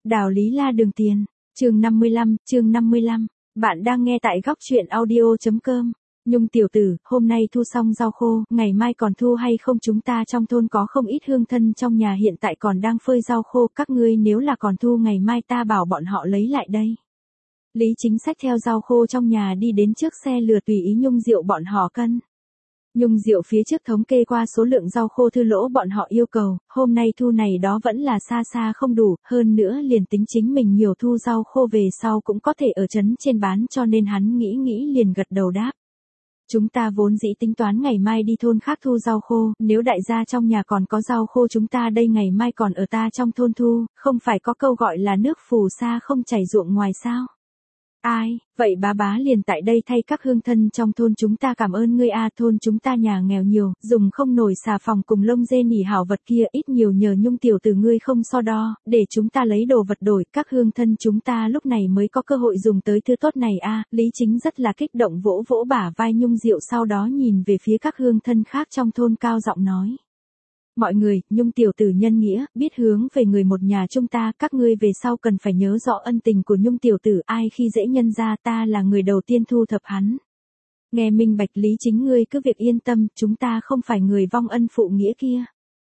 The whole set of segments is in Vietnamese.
Đào Lý La Đường Tiền, chương 55, bạn đang nghe tại góc truyện audio.com. Nhung tiểu tử, hôm nay thu xong rau khô, ngày mai còn thu hay không? Chúng ta trong thôn có không ít hương thân trong nhà hiện tại còn đang phơi rau khô, các ngươi nếu là còn thu ngày mai ta bảo bọn họ lấy lại đây. Lý Chính xách theo rau khô trong nhà đi đến trước xe lừa tùy ý Nhung Diệu bọn họ cân. Nhung Diệu phía trước thống kê qua số lượng rau khô thư lỗ bọn họ yêu cầu, hôm nay thu này đó vẫn là xa xa không đủ, hơn nữa liền tính chính mình nhiều thu rau khô về sau cũng có thể ở trấn trên bán, cho nên hắn nghĩ liền gật đầu đáp. Chúng ta vốn dĩ tính toán ngày mai đi thôn khác thu rau khô, nếu đại gia trong nhà còn có rau khô chúng ta đây ngày mai còn ở ta trong thôn thu, không phải có câu gọi là nước phù sa không chảy ruộng ngoài sao? Ai, vậy bá liền tại đây thay các hương thân trong thôn chúng ta cảm ơn ngươi a, thôn chúng ta nhà nghèo nhiều, dùng không nổi xà phòng cùng lông dê nỉ hảo vật kia, ít nhiều nhờ Nhung tiểu tử ngươi không so đo, để chúng ta lấy đồ vật đổi, các hương thân chúng ta lúc này mới có cơ hội dùng tới thứ tốt này a. Lý Chính rất là kích động vỗ vỗ bả vai Nhung Diệu, sau đó nhìn về phía các hương thân khác trong thôn cao giọng nói. Mọi người, Nhung tiểu tử nhân nghĩa, biết hướng về người một nhà chúng ta, các ngươi về sau cần phải nhớ rõ ân tình của Nhung tiểu tử, ai khi dễ nhân ra ta là người đầu tiên thu thập hắn. Nghe minh bạch. Lý Chính ngươi cứ việc yên tâm, chúng ta không phải người vong ân phụ nghĩa kia.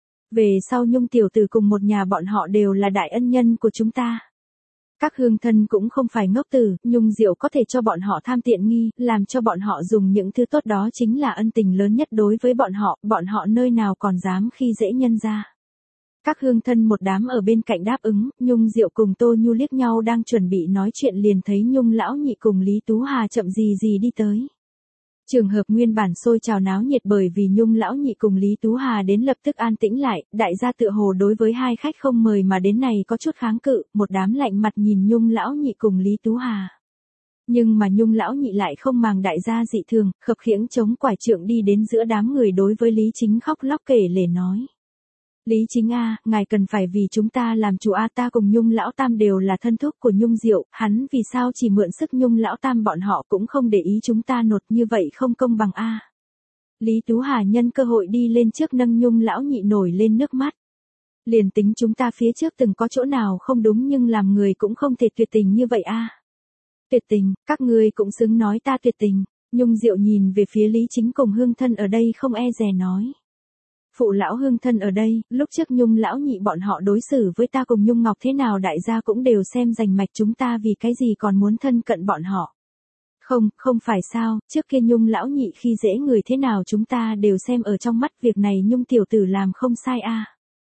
Về sau Nhung tiểu tử cùng một nhà bọn họ đều là đại ân nhân của chúng ta. Các hương thân cũng không phải ngốc tử, Nhung Diệu có thể cho bọn họ tham tiện nghi, làm cho bọn họ dùng những thứ tốt đó chính là ân tình lớn nhất đối với bọn họ nơi nào còn dám khi dễ nhân ra. Các hương thân một đám ở bên cạnh đáp ứng, Nhung Diệu cùng Tô Nhu liếc nhau đang chuẩn bị nói chuyện liền thấy Nhung lão nhị cùng Lý Tú Hà chậm gì đi tới. Trường hợp nguyên bản sôi trào náo nhiệt bởi vì Nhung lão nhị cùng Lý Tú Hà đến lập tức an tĩnh lại, đại gia tựa hồ đối với hai khách không mời mà đến này có chút kháng cự, một đám lạnh mặt nhìn Nhung lão nhị cùng Lý Tú Hà. Nhưng mà Nhung lão nhị lại không màng đại gia dị thường, khập khiễng chống quải trượng đi đến giữa đám người đối với Lý Chính khóc lóc kể lể nói. Lý Chính a, ngài cần phải vì chúng ta làm chủ a, ta cùng Nhung lão tam đều là thân thúc của Nhung Diệu, hắn vì sao chỉ mượn sức Nhung lão tam bọn họ cũng không để ý chúng ta nột, như vậy không công bằng a. Lý Tú Hà nhân cơ hội đi lên trước nâng Nhung lão nhị nổi lên nước mắt. Liền tính chúng ta phía trước từng có chỗ nào không đúng nhưng làm người cũng không thể tuyệt tình như vậy a. Tuyệt tình, các ngươi cũng xứng nói ta tuyệt tình. Nhung Diệu nhìn về phía Lý Chính cùng hương thân ở đây không e dè nói. Phụ lão hương thân ở đây, lúc trước Nhung lão nhị bọn họ đối xử với ta cùng Nhung Ngọc thế nào đại gia cũng đều xem rành mạch, chúng ta vì cái gì còn muốn thân cận bọn họ. Không phải sao, trước kia Nhung lão nhị khi dễ người thế nào chúng ta đều xem ở trong mắt, việc này Nhung tiểu tử làm không sai a.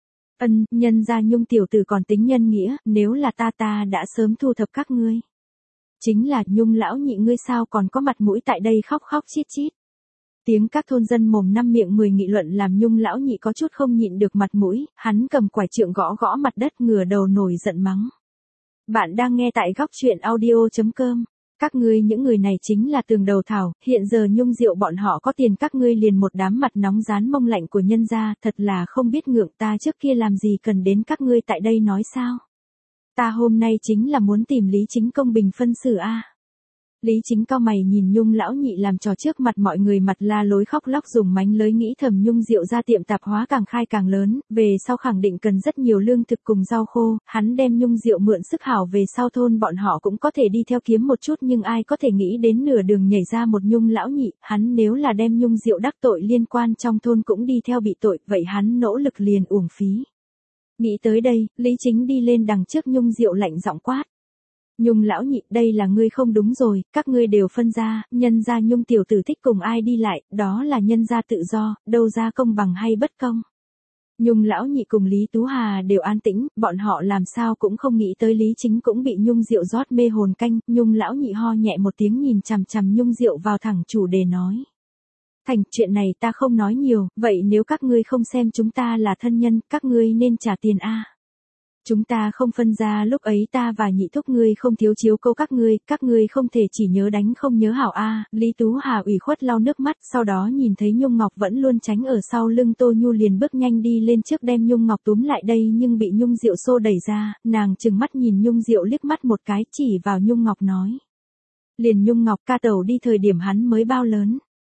Nhân ra Nhung tiểu tử còn tính nhân nghĩa, nếu là ta đã sớm thu thập các ngươi. Chính là Nhung lão nhị ngươi sao còn có mặt mũi tại đây khóc chít chít. Tiếng các thôn dân mồm năm miệng mười nghị luận làm Nhung lão nhị có chút không nhịn được mặt mũi, hắn cầm quải trượng gõ mặt đất ngửa đầu nổi giận mắng. Bạn đang nghe tại góc truyện audio.com. Các ngươi những người này chính là tường đầu thảo, hiện giờ Nhung Diệu bọn họ có tiền các ngươi liền một đám mặt nóng rán mông lạnh của nhân gia, thật là không biết ngượng, ta trước kia làm gì cần đến các ngươi tại đây nói sao. Ta hôm nay chính là muốn tìm Lý Chính công bình phân xử a. Lý Chính cau mày nhìn Nhung lão nhị làm trò trước mặt mọi người, mặt la lối khóc lóc dùng mánh lới, nghĩ thầm Nhung Diệu ra tiệm tạp hóa càng khai càng lớn, về sau khẳng định cần rất nhiều lương thực cùng rau khô, hắn đem Nhung Diệu mượn sức hảo về sau thôn bọn họ cũng có thể đi theo kiếm một chút, nhưng ai có thể nghĩ đến nửa đường nhảy ra một Nhung lão nhị, hắn nếu là đem Nhung Diệu đắc tội liên quan trong thôn cũng đi theo bị tội, vậy hắn nỗ lực liền uổng phí. Nghĩ tới đây, Lý Chính đi lên đằng trước Nhung Diệu lạnh giọng quát. Nhung lão nhị, đây là ngươi không đúng rồi, các ngươi đều phân ra, nhân ra Nhung tiểu tử thích cùng ai đi lại, đó là nhân ra tự do, đâu ra công bằng hay bất công. Nhung lão nhị cùng Lý Tú Hà đều an tĩnh, bọn họ làm sao cũng không nghĩ tới Lý Chính cũng bị Nhung Diệu rót mê hồn canh, Nhung lão nhị ho nhẹ một tiếng nhìn chằm chằm Nhung Diệu vào thẳng chủ đề nói. Thành, chuyện này ta không nói nhiều, vậy nếu các ngươi không xem chúng ta là thân nhân, các ngươi nên trả tiền a. Chúng ta không phân ra, lúc ấy ta và nhị thúc ngươi không thiếu chiếu cố các ngươi không thể chỉ nhớ đánh không nhớ hảo a. Lý Tú Hà ủy khuất lau nước mắt, sau đó nhìn thấy Nhung Ngọc vẫn luôn tránh ở sau lưng Tô Nhu liền bước nhanh đi lên trước đem Nhung Ngọc túm lại đây, nhưng bị Nhung Diệu xô đẩy ra, nàng trừng mắt nhìn Nhung Diệu liếc mắt một cái, chỉ vào Nhung Ngọc nói. Liền Nhung Ngọc ca tẩu đi thời điểm hắn mới bao lớn.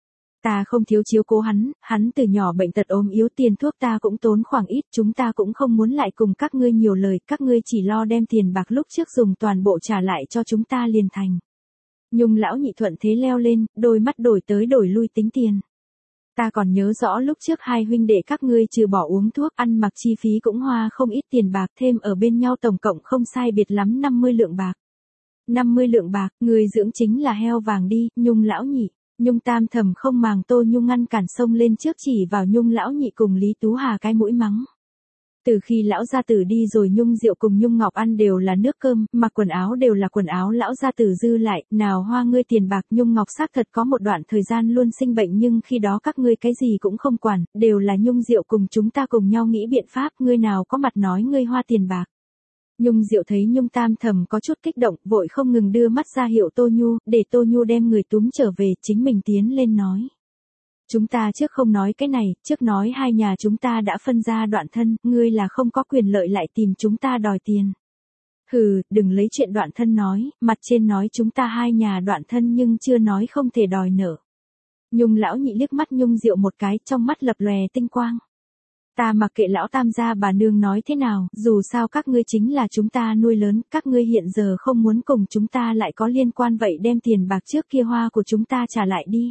Ta không thiếu chiếu cố hắn từ nhỏ bệnh tật ốm yếu tiền thuốc ta cũng tốn khoảng ít, chúng ta cũng không muốn lại cùng các ngươi nhiều lời, các ngươi chỉ lo đem tiền bạc lúc trước dùng toàn bộ trả lại cho chúng ta liền thành. Nhung lão nhị thuận thế leo lên, đôi mắt đổi tới đổi lui tính tiền. Ta còn nhớ rõ lúc trước hai huynh đệ các ngươi trừ bỏ uống thuốc ăn mặc chi phí cũng hoa không ít tiền bạc, thêm ở bên nhau tổng cộng không sai biệt lắm 50 lượng bạc. 50 lượng bạc, người dưỡng chính là heo vàng đi, Nhung lão nhị. Nhung tam thầm không màng Tô Nhung ngăn cản xông lên trước chỉ vào Nhung lão nhị cùng Lý Tú Hà cái mũi mắng. Từ khi lão gia tử đi rồi Nhung Diệu cùng Nhung Ngọc ăn đều là nước cơm, mặc quần áo đều là quần áo lão gia tử dư lại, nào hoa ngươi tiền bạc. Nhung Ngọc xác thật có một đoạn thời gian luôn sinh bệnh nhưng khi đó các ngươi cái gì cũng không quản, đều là Nhung Diệu cùng chúng ta cùng nhau nghĩ biện pháp, ngươi nào có mặt nói ngươi hoa tiền bạc. Nhung Diệu thấy Nhung tam thầm có chút kích động, vội không ngừng đưa mắt ra hiệu Tô Nhu, để Tô Nhu đem người túm trở về, chính mình tiến lên nói. Chúng ta trước không nói cái này, trước nói hai nhà chúng ta đã phân ra đoạn thân, ngươi là không có quyền lợi lại tìm chúng ta đòi tiền. Hừ, đừng lấy chuyện đoạn thân nói, mặt trên nói chúng ta hai nhà đoạn thân nhưng chưa nói không thể đòi nợ. Nhung lão nhị liếc mắt Nhung Diệu một cái, trong mắt lập lòe tinh quang. Ta mặc kệ lão tam gia bà nương nói thế nào, dù sao các ngươi chính là chúng ta nuôi lớn, các ngươi hiện giờ không muốn cùng chúng ta lại có liên quan vậy đem tiền bạc trước kia hoa của chúng ta trả lại đi.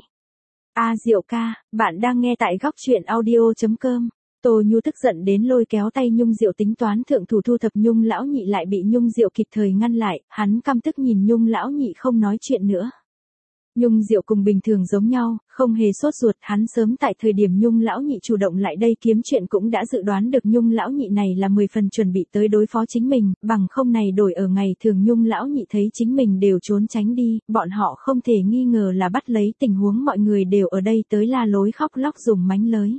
Diệu ca, bạn đang nghe tại góc truyện audio.com. Tô Nhu tức giận đến lôi kéo tay Nhung Diệu tính toán thượng thủ thu thập Nhung lão nhị lại bị Nhung Diệu kịp thời ngăn lại, hắn căm tức nhìn Nhung lão nhị không nói chuyện nữa. Nhung Diệu cùng bình thường giống nhau, không hề sốt ruột, hắn sớm tại thời điểm Nhung lão nhị chủ động lại đây kiếm chuyện cũng đã dự đoán được Nhung lão nhị này là 10 phần chuẩn bị tới đối phó chính mình, bằng không này đổi ở ngày thường Nhung lão nhị thấy chính mình đều trốn tránh đi, bọn họ không thể nghi ngờ là bắt lấy tình huống mọi người đều ở đây tới la lối khóc lóc dùng mánh lới.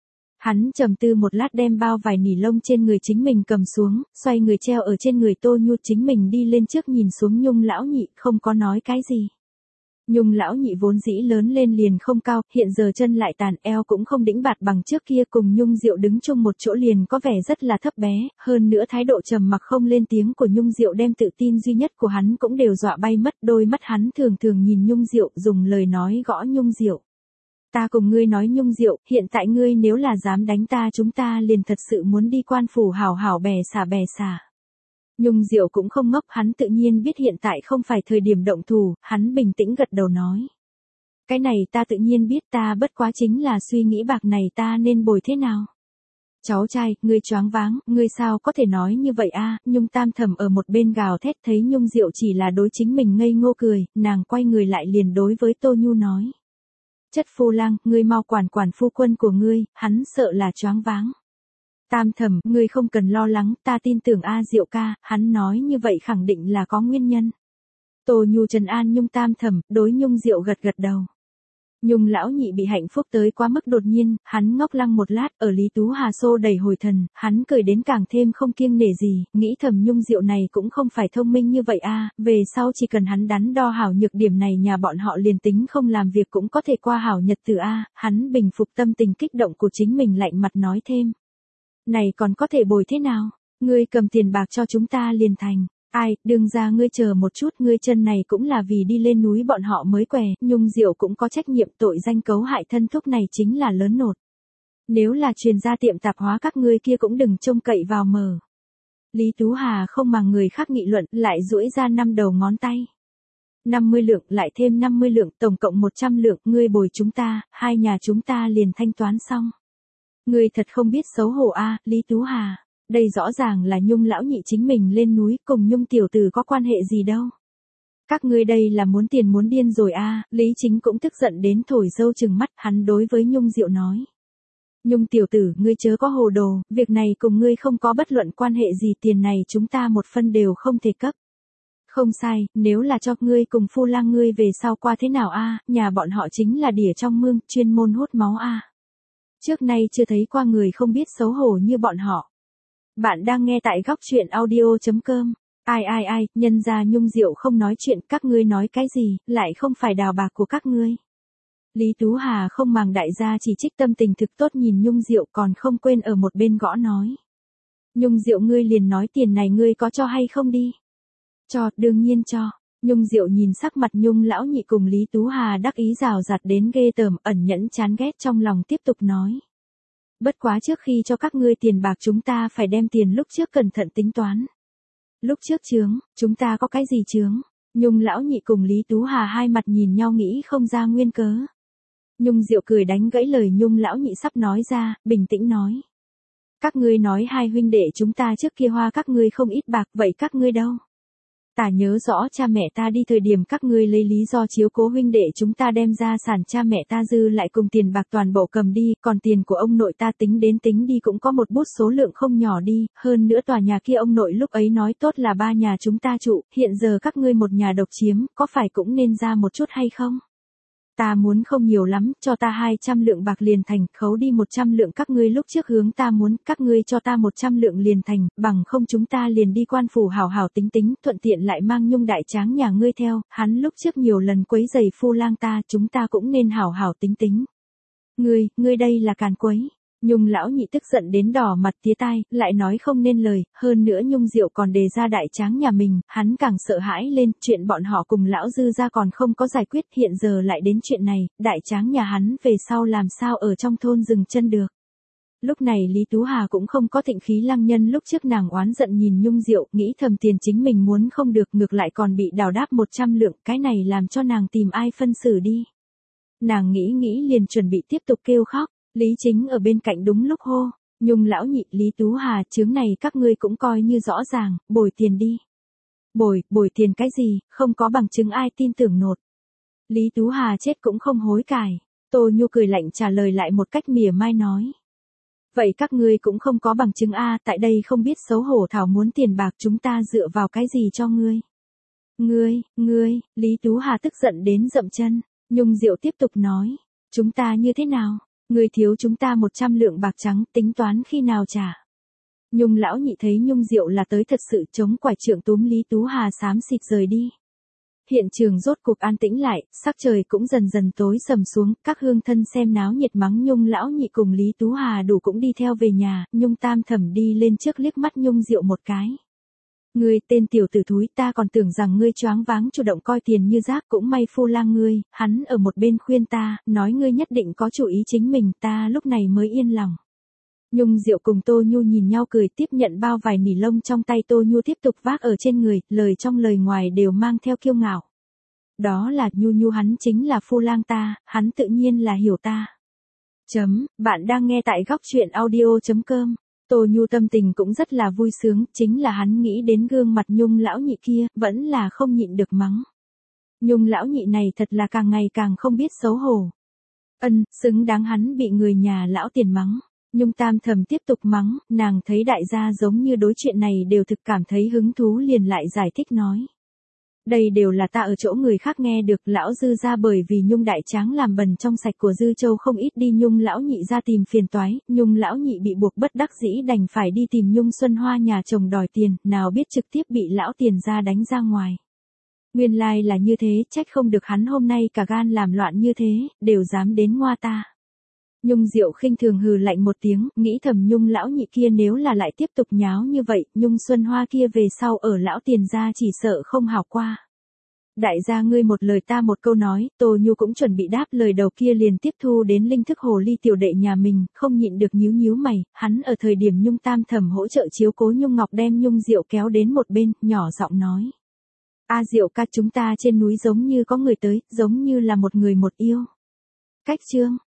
Hắn trầm tư một lát đem bao vải nỉ lông trên người chính mình cầm xuống, xoay người treo ở trên người Tô Nhu, chính mình đi lên trước nhìn xuống Nhung lão nhị, không có nói cái gì. Nhung lão nhị vốn dĩ lớn lên liền không cao, hiện giờ chân lại tàn, eo cũng không đĩnh bạt bằng trước kia, cùng Nhung Diệu đứng chung một chỗ liền có vẻ rất là thấp bé, hơn nữa thái độ trầm mặc không lên tiếng của Nhung Diệu đem tự tin duy nhất của hắn cũng đều dọa bay mất, đôi mắt hắn thường thường nhìn Nhung Diệu, dùng lời nói gõ Nhung Diệu. Ta cùng ngươi nói Nhung Diệu, hiện tại ngươi nếu là dám đánh ta chúng ta liền thật sự muốn đi quan phủ hảo hảo bè xả. Nhung Diệu cũng không ngốc, hắn tự nhiên biết hiện tại không phải thời điểm động thủ, hắn bình tĩnh gật đầu nói. Cái này ta tự nhiên biết, ta bất quá chính là suy nghĩ bạc này ta nên bồi thế nào. Cháu trai, ngươi choáng váng, ngươi sao có thể nói như vậy a? Nhung tam thầm ở một bên gào thét, thấy Nhung Diệu chỉ là đối chính mình ngây ngô cười, nàng quay người lại liền đối với Tô Nhu nói. Chất phu lang, ngươi mau quản phu quân của ngươi, hắn sợ là choáng váng. Tam thầm, ngươi không cần lo lắng, ta tin tưởng Diệu ca, hắn nói như vậy khẳng định là có nguyên nhân. Tô Nhu trấn an Nhung tam thầm, đối Nhung Diệu gật gật đầu. Nhung lão nhị bị hạnh phúc tới quá mức đột nhiên, hắn ngốc lăng một lát, ở Lý Tú Hà xô đầy hồi thần, hắn cười đến càng thêm không kiêng nể gì, nghĩ thầm Nhung Diệu này cũng không phải thông minh như vậy về sau chỉ cần hắn đắn đo hảo nhược điểm này nhà bọn họ liền tính không làm việc cũng có thể qua hảo nhật từ hắn bình phục tâm tình kích động của chính mình lạnh mặt nói thêm. Này còn có thể bồi thế nào, ngươi cầm tiền bạc cho chúng ta liền thành. Đừng ra ngươi chờ một chút, ngươi chân này cũng là vì đi lên núi bọn họ mới què, Nhung Diệu cũng có trách nhiệm, tội danh cấu hại thân thúc này chính là lớn nột. Nếu là truyền ra tiệm tạp hóa các ngươi kia cũng đừng trông cậy vào mờ. Lý Tú Hà không màng người khác nghị luận, lại duỗi ra 5 đầu ngón tay. 50 lượng, lại thêm 50 lượng, tổng cộng 100 lượng, ngươi bồi chúng ta, hai nhà chúng ta liền thanh toán xong. Ngươi thật không biết xấu hổ Lý Tú Hà. Đây rõ ràng là Nhung lão nhị chính mình lên núi, cùng Nhung tiểu tử có quan hệ gì đâu. Các ngươi đây là muốn tiền muốn điên rồi Lý Chính cũng tức giận đến thổi dâu chừng mắt, hắn đối với Nhung Diệu nói. Nhung tiểu tử, ngươi chớ có hồ đồ, việc này cùng ngươi không có bất luận quan hệ gì, tiền này chúng ta một phân đều không thể cấp. Không sai, nếu là cho ngươi cùng phu lang ngươi về sau qua thế nào nhà bọn họ chính là đỉa trong mương, chuyên môn hút máu Trước nay chưa thấy qua người không biết xấu hổ như bọn họ. Bạn đang nghe tại góc truyện audio.com. Nhân ra Nhung Diệu không nói chuyện, các ngươi nói cái gì, lại không phải đào bạc của các ngươi. Lý Tú Hà không màng đại gia chỉ trích, tâm tình thực tốt nhìn Nhung Diệu, còn không quên ở một bên gõ nói. Nhung Diệu ngươi liền nói tiền này ngươi có cho hay không đi. Cho, đương nhiên cho. Nhung Diệu nhìn sắc mặt Nhung lão nhị cùng Lý Tú Hà đắc ý rào rạt đến ghê tởm, ẩn nhẫn chán ghét trong lòng tiếp tục nói. Bất quá trước khi cho các ngươi tiền bạc chúng ta phải đem tiền lúc trước cẩn thận tính toán. Lúc trước chướng, chúng ta có cái gì chướng? Nhung lão nhị cùng Lý Tú Hà hai mặt nhìn nhau nghĩ không ra nguyên cớ. Nhung Diệu cười đánh gãy lời Nhung lão nhị sắp nói ra, bình tĩnh nói. Các ngươi nói hai huynh đệ chúng ta trước kia hoa các ngươi không ít bạc, vậy các ngươi đâu? Ta nhớ rõ cha mẹ ta đi thời điểm các ngươi lấy lý do chiếu cố huynh đệ chúng ta đem ra sản cha mẹ ta dư lại cùng tiền bạc toàn bộ cầm đi, còn tiền của ông nội ta tính đến tính đi cũng có một bút số lượng không nhỏ đi, hơn nữa tòa nhà kia ông nội lúc ấy nói tốt là ba nhà chúng ta trụ, hiện giờ các ngươi một nhà độc chiếm, có phải cũng nên ra một chút hay không? Ta muốn không nhiều lắm, cho ta 200 lượng bạc liền thành, khấu đi 100 lượng các ngươi lúc trước hướng ta muốn, các ngươi cho ta 100 lượng liền thành, bằng không chúng ta liền đi quan phủ hảo hảo tính tính, thuận tiện lại mang Nhung đại tráng nhà ngươi theo, hắn lúc trước nhiều lần quấy giày phu lang ta, chúng ta cũng nên hảo hảo tính tính. Ngươi đây là càn quấy. Nhung lão nhị tức giận đến đỏ mặt tía tai, lại nói không nên lời, hơn nữa Nhung Diệu còn đề ra đại tráng nhà mình, hắn càng sợ hãi lên, chuyện bọn họ cùng lão dư ra còn không có giải quyết, hiện giờ lại đến chuyện này, đại tráng nhà hắn về sau làm sao ở trong thôn dừng chân được. Lúc này Lý Tú Hà cũng không có thịnh khí lăng nhân lúc trước nàng oán giận nhìn Nhung Diệu, nghĩ thầm tiền chính mình muốn không được, ngược lại còn bị đào đáp 100 lượng, cái này làm cho nàng tìm ai phân xử đi. Nàng nghĩ liền chuẩn bị tiếp tục kêu khóc. Lý Chính ở bên cạnh đúng lúc hô, Nhung lão nhị, Lý Tú Hà, chướng này các ngươi cũng coi như rõ ràng, bồi tiền đi. Bồi tiền cái gì, không có bằng chứng ai tin tưởng nột. Lý Tú Hà chết cũng không hối cải. Tô Nhu cười lạnh trả lời lại một cách mỉa mai nói. Vậy các ngươi cũng không có bằng chứng a, tại đây không biết xấu hổ thảo muốn tiền bạc chúng ta dựa vào cái gì cho ngươi. Ngươi, Lý Tú Hà tức giận đến dậm chân, Nhung Diệu tiếp tục nói, chúng ta như thế nào? Ngươi thiếu chúng ta 100 lượng bạc trắng, tính toán khi nào trả. Nhung lão nhị thấy Nhung Diệu là tới thật sự, chống quải trượng túm Lý Tú Hà xám xịt rời đi. Hiện trường rốt cục an tĩnh lại, sắc trời cũng dần dần tối sầm xuống, các hương thân xem náo nhiệt mắng Nhung lão nhị cùng Lý Tú Hà đủ cũng đi theo về nhà, Nhung tam thẩm đi lên trước liếc mắt Nhung Diệu một cái. Ngươi tên tiểu tử thúi, ta còn tưởng rằng ngươi choáng váng chủ động coi tiền như rác, cũng may phu lang ngươi, hắn ở một bên khuyên ta, nói ngươi nhất định có chủ ý chính mình, ta lúc này mới yên lòng. Nhung Diệu cùng Tô Nhu nhìn nhau cười, tiếp nhận bao vải nỉ lông trong tay Tô Nhu tiếp tục vác ở trên người, lời trong lời ngoài đều mang theo kiêu ngạo. Đó là Nhu hắn chính là phu lang ta, hắn tự nhiên là hiểu ta. Bạn đang nghe tại góc truyện audio.com. Tô Nhu tâm tình cũng rất là vui sướng, chính là hắn nghĩ đến gương mặt Nhung lão nhị kia, vẫn là không nhịn được mắng. Nhung lão nhị này thật là càng ngày càng không biết xấu hổ. Xứng đáng hắn bị người nhà lão tiền mắng. Nhung tam thầm tiếp tục mắng, nàng thấy đại gia giống như đối chuyện này đều thực cảm thấy hứng thú liền lại giải thích nói. Đây đều là ta ở chỗ người khác nghe được, lão dư ra bởi vì Nhung đại tráng làm bẩn trong sạch của Dư Châu không ít đi Nhung lão nhị ra tìm phiền toái, Nhung lão nhị bị buộc bất đắc dĩ đành phải đi tìm Nhung Xuân Hoa nhà chồng đòi tiền, nào biết trực tiếp bị lão tiền ra đánh ra ngoài. Nguyên lai là như thế, trách không được hắn hôm nay cả gan làm loạn như thế, đều dám đến ngoa ta. Nhung Diệu khinh thường hừ lạnh một tiếng, nghĩ thầm Nhung lão nhị kia nếu là lại tiếp tục nháo như vậy, Nhung Xuân Hoa kia về sau ở lão tiền gia chỉ sợ không hảo qua. Đại gia ngươi một lời ta một câu nói, Tô Nhu cũng chuẩn bị đáp lời đầu kia liền tiếp thu đến linh thức hồ ly tiểu đệ nhà mình, không nhịn được nhíu mày, hắn ở thời điểm Nhung tam thẩm hỗ trợ chiếu cố Nhung Ngọc đem Nhung Diệu kéo đến một bên, nhỏ giọng nói. A Diệu ca, chúng ta trên núi giống như có người tới, giống như là một người một yêu. Cách chương,